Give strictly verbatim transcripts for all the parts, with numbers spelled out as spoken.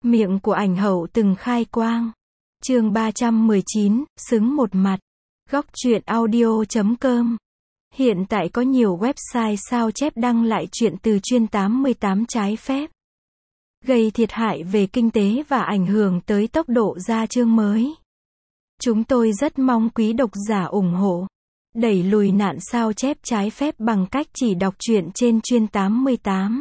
Miệng của ảnh hậu từng khai quang. Chương ba trăm mười chín, xứng một mặt. Góc truyện audio chấm com. Hiện tại có nhiều website sao chép đăng lại truyện từ chuyên tám mươi tám trái phép, gây thiệt hại về kinh tế và ảnh hưởng tới tốc độ ra chương mới. Chúng tôi rất mong quý độc giả ủng hộ, đẩy lùi nạn sao chép trái phép bằng cách chỉ đọc truyện trên chuyên tám mươi tám.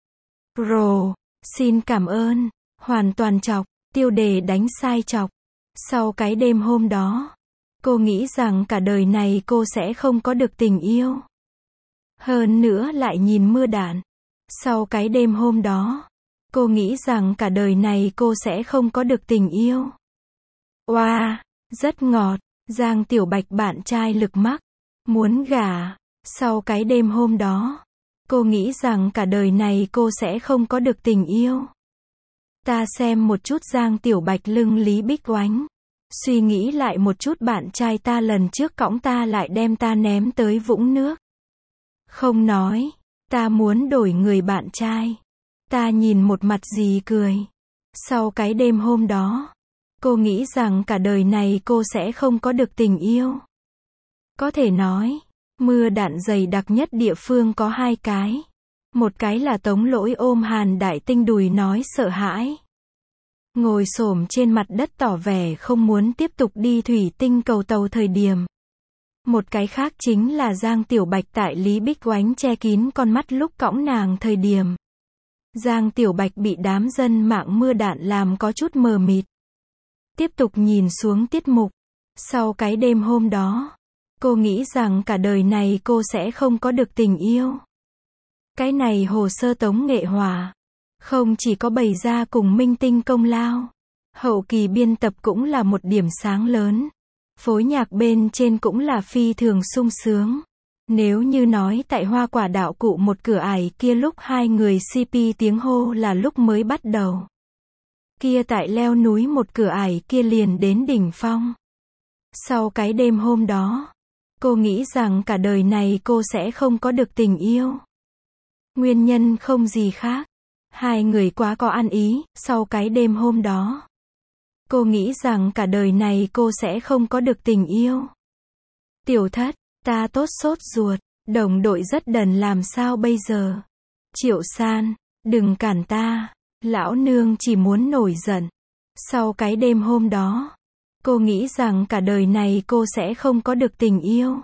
Pro, xin cảm ơn. Hoàn toàn chọc, tiêu đề đánh sai chọc. Sau cái đêm hôm đó, cô nghĩ rằng cả đời này cô sẽ không có được tình yêu. Hơn nữa lại nhìn mưa đạn. Sau cái đêm hôm đó, cô nghĩ rằng cả đời này cô sẽ không có được tình yêu. Oa, wow, rất ngọt. Giang Tiểu Bạch bạn trai lực mắc, muốn gả. Sau cái đêm hôm đó, cô nghĩ rằng cả đời này cô sẽ không có được tình yêu. Ta xem một chút Giang Tiểu Bạch lưng Lý Bích Oánh. Suy nghĩ lại một chút bạn trai ta lần trước cõng ta lại đem ta ném tới vũng nước. Không nói, ta muốn đổi người bạn trai. Ta nhìn một mặt gì cười. Sau cái đêm hôm đó, cô nghĩ rằng cả đời này cô sẽ không có được tình yêu. Có thể nói, mưa đạn dày đặc nhất địa phương có hai cái. Một cái là Tống Lỗi ôm Hàn Đại Tinh đùi nói sợ hãi, ngồi xổm trên mặt đất tỏ vẻ không muốn tiếp tục đi thủy tinh cầu tàu thời điểm. Một cái khác chính là Giang Tiểu Bạch tại Lý Bích Oánh che kín con mắt lúc cõng nàng thời điểm. Giang Tiểu Bạch bị đám dân mạng mưa đạn làm có chút mờ mịt. Tiếp tục nhìn xuống tiết mục. Sau cái đêm hôm đó, cô nghĩ rằng cả đời này cô sẽ không có được tình yêu. Cái này hồ sơ Tống Nghệ Hòa không chỉ có bày ra cùng minh tinh công lao, hậu kỳ biên tập cũng là một điểm sáng lớn. Phối nhạc bên trên cũng là phi thường sung sướng. Nếu như nói tại Hoa Quả đạo cụ một cửa ải kia lúc hai người xê pê tiếng hô là lúc mới bắt đầu, kia tại leo núi một cửa ải kia liền đến đỉnh phong. Sau cái đêm hôm đó, cô nghĩ rằng cả đời này cô sẽ không có được tình yêu. Nguyên nhân không gì khác, hai người quá có ăn ý. Sau cái đêm hôm đó, cô nghĩ rằng cả đời này cô sẽ không có được tình yêu. Tiểu Thất, ta tốt sốt ruột, đồng đội rất đần làm sao bây giờ? Triệu San, đừng cản ta, lão nương chỉ muốn nổi giận. Sau cái đêm hôm đó, cô nghĩ rằng cả đời này cô sẽ không có được tình yêu.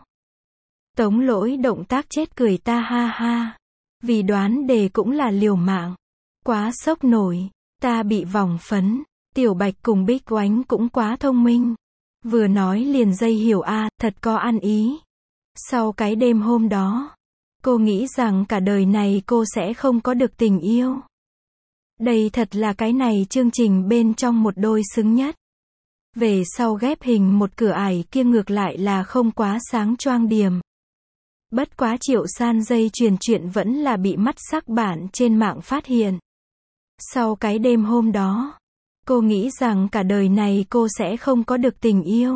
Tống Lỗi động tác chết cười ta ha ha. Vì đoán đề cũng là liều mạng. Quá sốc nổi, ta bị vòng phấn. Tiểu Bạch cùng Bích Oánh cũng quá thông minh. Vừa nói liền dây hiểu a, à, thật có ăn ý. Sau cái đêm hôm đó, cô nghĩ rằng cả đời này cô sẽ không có được tình yêu. Đây thật là cái này chương trình bên trong một đôi xứng nhất. Về sau ghép hình một cửa ải kia ngược lại là không quá sáng choang điểm. Bất quá Triệu San dây truyền chuyện vẫn là bị mắt sắc bạn trên mạng phát hiện. Sau cái đêm hôm đó, cô nghĩ rằng cả đời này cô sẽ không có được tình yêu.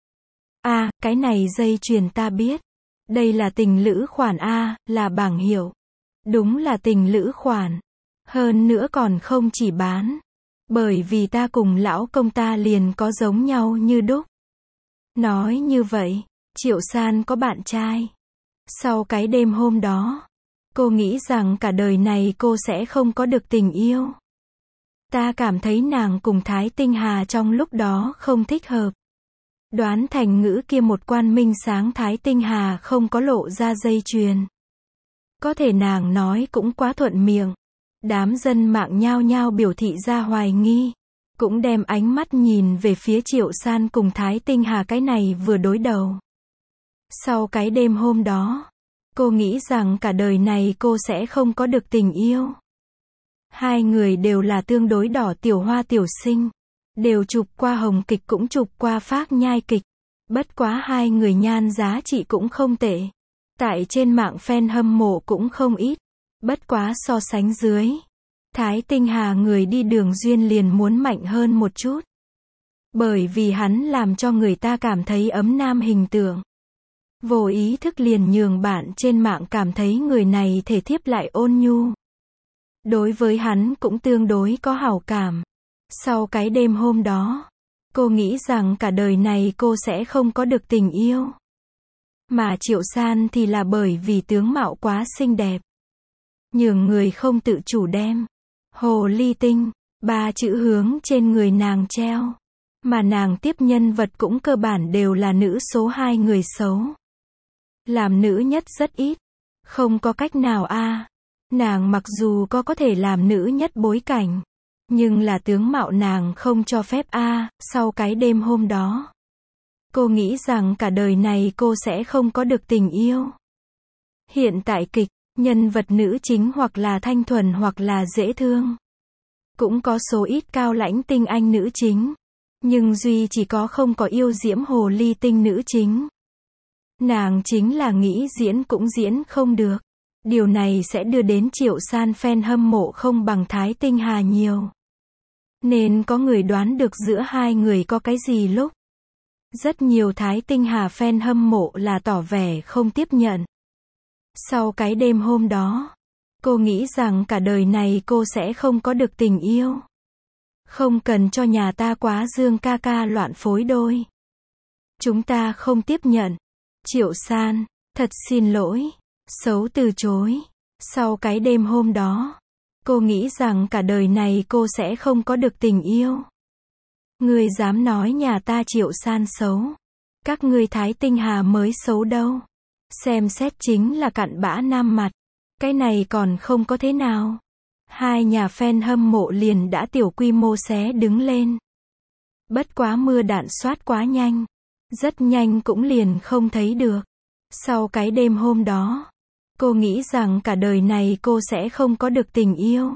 À, cái này dây truyền ta biết. Đây là tình lữ khoản A, là bảng hiệu. Đúng là tình lữ khoản. Hơn nữa còn không chỉ bán. Bởi vì ta cùng lão công ta liền có giống nhau như đúc. Nói như vậy, Triệu San có bạn trai. Sau cái đêm hôm đó, cô nghĩ rằng cả đời này cô sẽ không có được tình yêu. Ta cảm thấy nàng cùng Thái Tinh Hà trong lúc đó không thích hợp. Đoán thành ngữ kia một quan minh sáng Thái Tinh Hà không có lộ ra dây chuyền. Có thể nàng nói cũng quá thuận miệng. Đám dân mạng nhao nhao biểu thị ra hoài nghi. Cũng đem ánh mắt nhìn về phía Triệu San cùng Thái Tinh Hà cái này vừa đối đầu. Sau cái đêm hôm đó, cô nghĩ rằng cả đời này cô sẽ không có được tình yêu. Hai người đều là tương đối đỏ tiểu hoa tiểu sinh. Đều chụp qua hồng kịch cũng chụp qua phác nhai kịch. Bất quá hai người nhan giá trị cũng không tệ. Tại trên mạng fan hâm mộ cũng không ít. Bất quá so sánh dưới, Thái Tinh Hà người đi đường duyên liền muốn mạnh hơn một chút. Bởi vì hắn làm cho người ta cảm thấy ấm nam hình tượng. Vô ý thức liền nhường bạn trên mạng cảm thấy người này thể thiếp lại ôn nhu. Đối với hắn cũng tương đối có hảo cảm. Sau cái đêm hôm đó, cô nghĩ rằng cả đời này cô sẽ không có được tình yêu. Mà Triệu San thì là bởi vì tướng mạo quá xinh đẹp. Nhường người không tự chủ đem hồ ly tinh, ba chữ hướng trên người nàng treo. Mà nàng tiếp nhân vật cũng cơ bản đều là nữ số hai người xấu. Làm nữ nhất rất ít. Không có cách nào a. Nàng mặc dù có có thể làm nữ nhất bối cảnh. Nhưng là tướng mạo nàng không cho phép a. Sau cái đêm hôm đó, cô nghĩ rằng cả đời này cô sẽ không có được tình yêu. Hiện tại kịch, nhân vật nữ chính hoặc là thanh thuần hoặc là dễ thương. Cũng có số ít cao lãnh tinh anh nữ chính. Nhưng duy chỉ có không có yêu diễm hồ ly tinh nữ chính. Nàng chính là nghĩ diễn cũng diễn không được. Điều này sẽ đưa đến Triệu San fan hâm mộ không bằng Thái Tinh Hà nhiều. Nên có người đoán được giữa hai người có cái gì lúc. Rất nhiều Thái Tinh Hà fan hâm mộ là tỏ vẻ không tiếp nhận. Sau cái đêm hôm đó, cô nghĩ rằng cả đời này cô sẽ không có được tình yêu. Không cần cho nhà ta quá Dương ca ca loạn phối đôi. Chúng ta không tiếp nhận. Triệu San, thật xin lỗi. Xấu từ chối. Sau cái đêm hôm đó, cô nghĩ rằng cả đời này cô sẽ không có được tình yêu. Ngươi dám nói nhà ta Triệu San xấu. Các ngươi Thái Tinh Hà mới xấu đâu. Xem xét chính là cặn bã nam mặt. Cái này còn không có thế nào. Hai nhà fan hâm mộ liền đã tiểu quy mô xé đứng lên. Bất quá mưa đạn soát quá nhanh. Rất nhanh cũng liền không thấy được. Sau cái đêm hôm đó, cô nghĩ rằng cả đời này cô sẽ không có được tình yêu.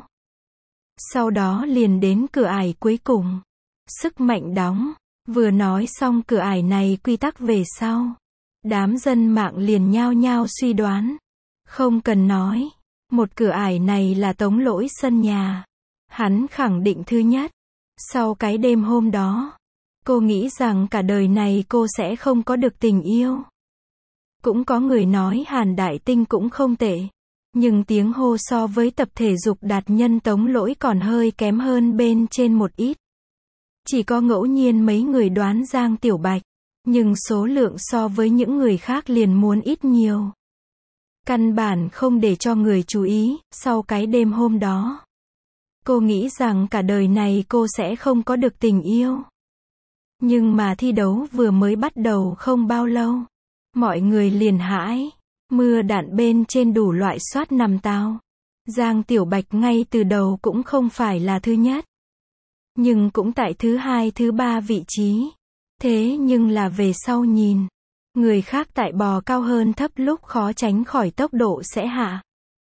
Sau đó liền đến cửa ải cuối cùng. Sức mạnh đóng. Vừa nói xong cửa ải này quy tắc về sau. Đám dân mạng liền nhao nhao suy đoán. Không cần nói. Một cửa ải này là Tống Lỗi sân nhà. Hắn khẳng định thứ nhất. Sau cái đêm hôm đó, cô nghĩ rằng cả đời này cô sẽ không có được tình yêu. Cũng có người nói Hàn Đại Tinh cũng không tệ. Nhưng tiếng hô so với tập thể dục đạt nhân Tống Lỗi còn hơi kém hơn bên trên một ít. Chỉ có ngẫu nhiên mấy người đoán Giang Tiểu Bạch. Nhưng số lượng so với những người khác liền muốn ít nhiều. Căn bản không để cho người chú ý. Sau cái đêm hôm đó, cô nghĩ rằng cả đời này cô sẽ không có được tình yêu. Nhưng mà thi đấu vừa mới bắt đầu không bao lâu, mọi người liền hãi. Mưa đạn bên trên đủ loại soát nằm tao. Giang Tiểu Bạch ngay từ đầu cũng không phải là thứ nhất. Nhưng cũng tại thứ hai thứ ba vị trí. Thế nhưng là về sau nhìn. Người khác tại bò cao hơn thấp lúc khó tránh khỏi tốc độ sẽ hạ.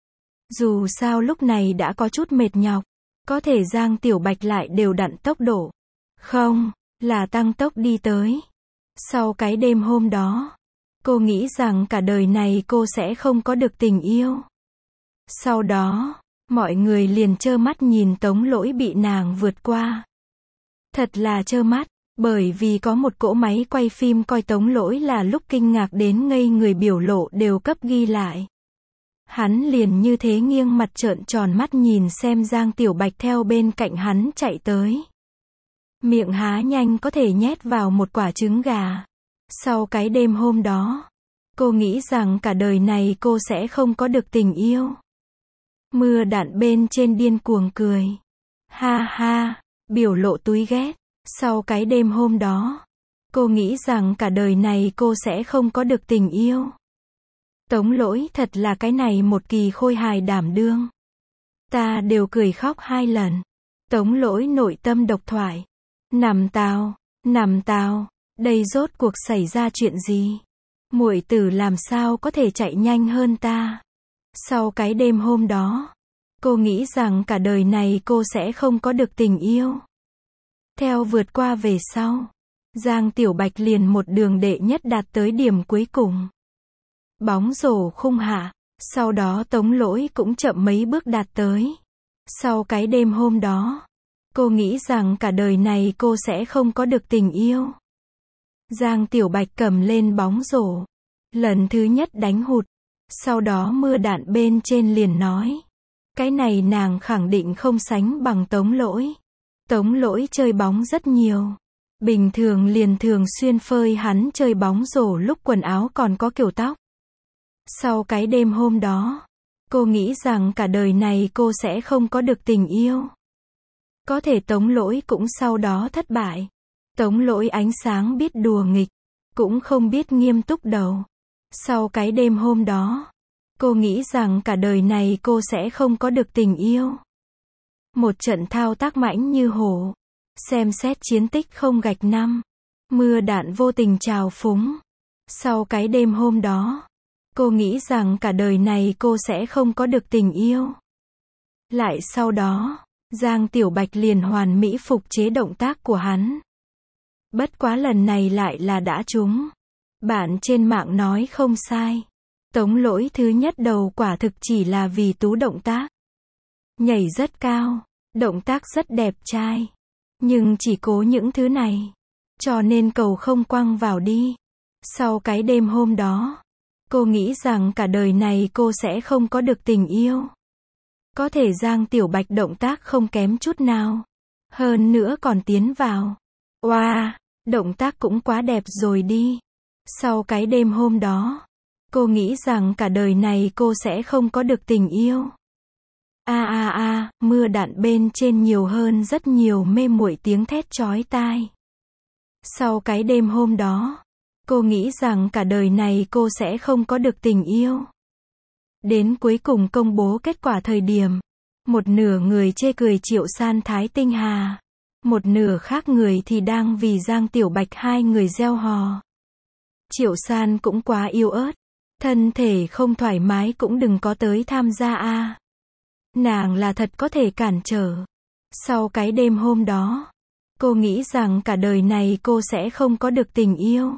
Dù sao lúc này đã có chút mệt nhọc. Có thể Giang Tiểu Bạch lại đều đặn tốc độ. Không, là tăng tốc đi tới. Sau cái đêm hôm đó, cô nghĩ rằng cả đời này cô sẽ không có được tình yêu. Sau đó, mọi người liền trơ mắt nhìn Tống Lỗi bị nàng vượt qua. Thật là trơ mắt, bởi vì có một cỗ máy quay phim coi Tống Lỗi là lúc kinh ngạc đến ngây người biểu lộ đều cấp ghi lại. Hắn liền như thế nghiêng mặt trợn tròn mắt nhìn xem Giang Tiểu Bạch theo bên cạnh hắn chạy tới. Miệng há nhanh có thể nhét vào một quả trứng gà. Sau cái đêm hôm đó, cô nghĩ rằng cả đời này cô sẽ không có được tình yêu. Mưa đạn bên trên điên cuồng cười. Ha ha, biểu lộ túi ghét. Sau cái đêm hôm đó, cô nghĩ rằng cả đời này cô sẽ không có được tình yêu. Tống Lỗi thật là cái này một kỳ khôi hài đảm đương. Ta đều cười khóc hai lần. Tống Lỗi nội tâm độc thoại. Nằm tao, nằm tao, đây rốt cuộc xảy ra chuyện gì? Muội tử làm sao có thể chạy nhanh hơn ta? Sau cái đêm hôm đó, cô nghĩ rằng cả đời này cô sẽ không có được tình yêu. Theo vượt qua về sau, Giang Tiểu Bạch liền một đường đệ nhất đạt tới điểm cuối cùng. Bóng rổ khung hạ, sau đó Tống Lỗi cũng chậm mấy bước đạt tới. Sau cái đêm hôm đó, cô nghĩ rằng cả đời này cô sẽ không có được tình yêu. Giang Tiểu Bạch cầm lên bóng rổ. Lần thứ nhất đánh hụt. Sau đó mưa đạn bên trên liền nói. Cái này nàng khẳng định không sánh bằng Tống Lỗi. Tống Lỗi chơi bóng rất nhiều. Bình thường liền thường xuyên phơi hắn chơi bóng rổ lúc quần áo còn có kiểu tóc. Sau cái đêm hôm đó, cô nghĩ rằng cả đời này cô sẽ không có được tình yêu. Có thể Tống Lỗi cũng sau đó thất bại. Tống Lỗi ánh sáng biết đùa nghịch, cũng không biết nghiêm túc đâu. Sau cái đêm hôm đó, cô nghĩ rằng cả đời này cô sẽ không có được tình yêu. Một trận thao tác mãnh như hổ. Xem xét chiến tích không gạch năm. Mưa đạn vô tình trào phúng. Sau cái đêm hôm đó, cô nghĩ rằng cả đời này cô sẽ không có được tình yêu. Lại sau đó, Giang Tiểu Bạch liền hoàn mỹ phục chế động tác của hắn. Bất quá lần này lại là đã trúng. Bạn trên mạng nói không sai. Tống Lỗi thứ nhất đầu quả thực chỉ là vì tú động tác. Nhảy rất cao, động tác rất đẹp trai. Nhưng chỉ cố những thứ này, cho nên cầu không quăng vào đi. Sau cái đêm hôm đó, cô nghĩ rằng cả đời này cô sẽ không có được tình yêu. Có thể Giang Tiểu Bạch động tác không kém chút nào. Hơn nữa còn tiến vào. Wow, động tác cũng quá đẹp rồi đi. Sau cái đêm hôm đó, cô nghĩ rằng cả đời này cô sẽ không có được tình yêu. A a a, mưa đạn bên trên nhiều hơn rất nhiều mê muội tiếng thét chói tai. Sau cái đêm hôm đó, cô nghĩ rằng cả đời này cô sẽ không có được tình yêu. Đến cuối cùng công bố kết quả thời điểm, một nửa người chê cười Triệu San Thái Tinh Hà, một nửa khác người thì đang vì Giang Tiểu Bạch hai người gieo hò. Triệu San cũng quá yếu ớt, thân thể không thoải mái cũng đừng có tới tham gia a. Nàng là thật có thể cản trở. Sau cái đêm hôm đó, cô nghĩ rằng cả đời này cô sẽ không có được tình yêu.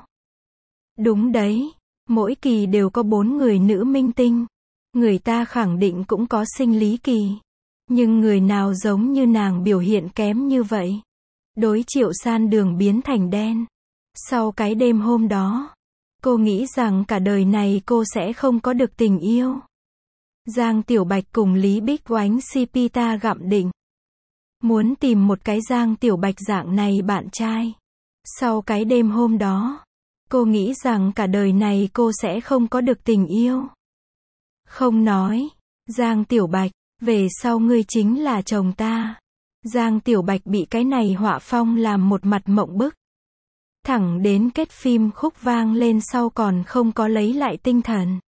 Đúng đấy, mỗi kỳ đều có bốn người nữ minh tinh. Người ta khẳng định cũng có sinh lý kỳ. Nhưng người nào giống như nàng biểu hiện kém như vậy? Đối Triệu San đường biến thành đen. Sau cái đêm hôm đó, cô nghĩ rằng cả đời này cô sẽ không có được tình yêu. Giang Tiểu Bạch cùng Lý Bích Oánh xê pê ta gặm định. Muốn tìm một cái Giang Tiểu Bạch dạng này bạn trai. Sau cái đêm hôm đó, cô nghĩ rằng cả đời này cô sẽ không có được tình yêu. Không nói, Giang Tiểu Bạch, về sau ngươi chính là chồng ta. Giang Tiểu Bạch bị cái này họa phong làm một mặt mộng bức. Thẳng đến kết phim khúc vang lên sau còn không có lấy lại tinh thần.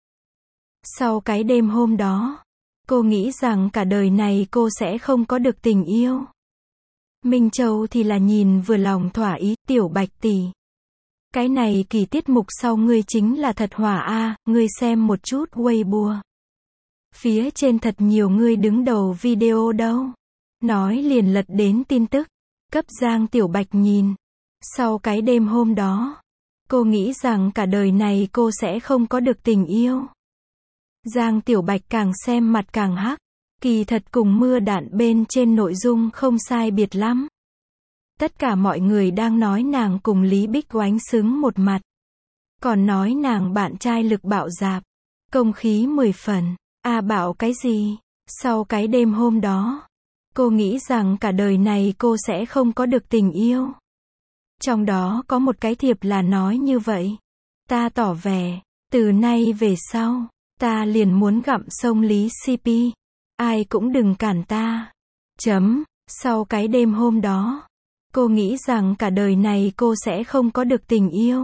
Sau cái đêm hôm đó, cô nghĩ rằng cả đời này cô sẽ không có được tình yêu. Minh Châu thì là nhìn vừa lòng thỏa ý, Tiểu Bạch tỷ. Cái này kỳ tiết mục sau ngươi chính là thật hỏa a, ngươi xem một chút Weibo. Phía trên thật nhiều ngươi đứng đầu video đâu. Nói liền lật đến tin tức, cấp Giang Tiểu Bạch nhìn. Sau cái đêm hôm đó, cô nghĩ rằng cả đời này cô sẽ không có được tình yêu. Giang Tiểu Bạch càng xem mặt càng hắc, kỳ thật cùng mưa đạn bên trên nội dung không sai biệt lắm. Tất cả mọi người đang nói nàng cùng Lý Bích Oánh xứng một mặt. Còn nói nàng bạn trai lực bạo dạp, công khí mười phần. À bảo cái gì? Sau cái đêm hôm đó, cô nghĩ rằng cả đời này cô sẽ không có được tình yêu. Trong đó có một cái thiệp là nói như vậy. Ta tỏ vẻ, từ nay về sau, ta liền muốn gặm sông Lý xê pê. Ai cũng đừng cản ta. Chấm. Sau cái đêm hôm đó, cô nghĩ rằng cả đời này cô sẽ không có được tình yêu.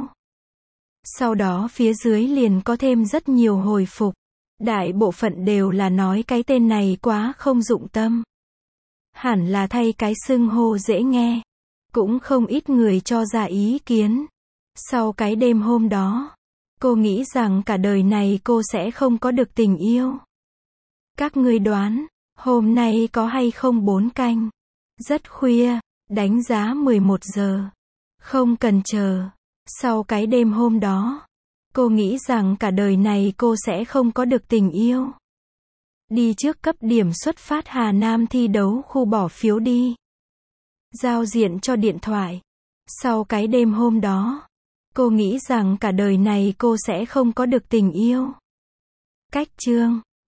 Sau đó phía dưới liền có thêm rất nhiều hồi phục. Đại bộ phận đều là nói cái tên này quá không dụng tâm. Hẳn là thay cái xưng hô dễ nghe. Cũng không ít người cho ra ý kiến. Sau cái đêm hôm đó, cô nghĩ rằng cả đời này cô sẽ không có được tình yêu. Các ngươi đoán, hôm nay có hay không bốn canh? Rất khuya, đánh giá mười một giờ. Không cần chờ. Sau cái đêm hôm đó, cô nghĩ rằng cả đời này cô sẽ không có được tình yêu. Đi trước cấp điểm xuất phát Hà Nam thi đấu khu bỏ phiếu đi. Giao diện cho điện thoại. Sau cái đêm hôm đó, cô nghĩ rằng cả đời này cô sẽ không có được tình yêu. Cách chương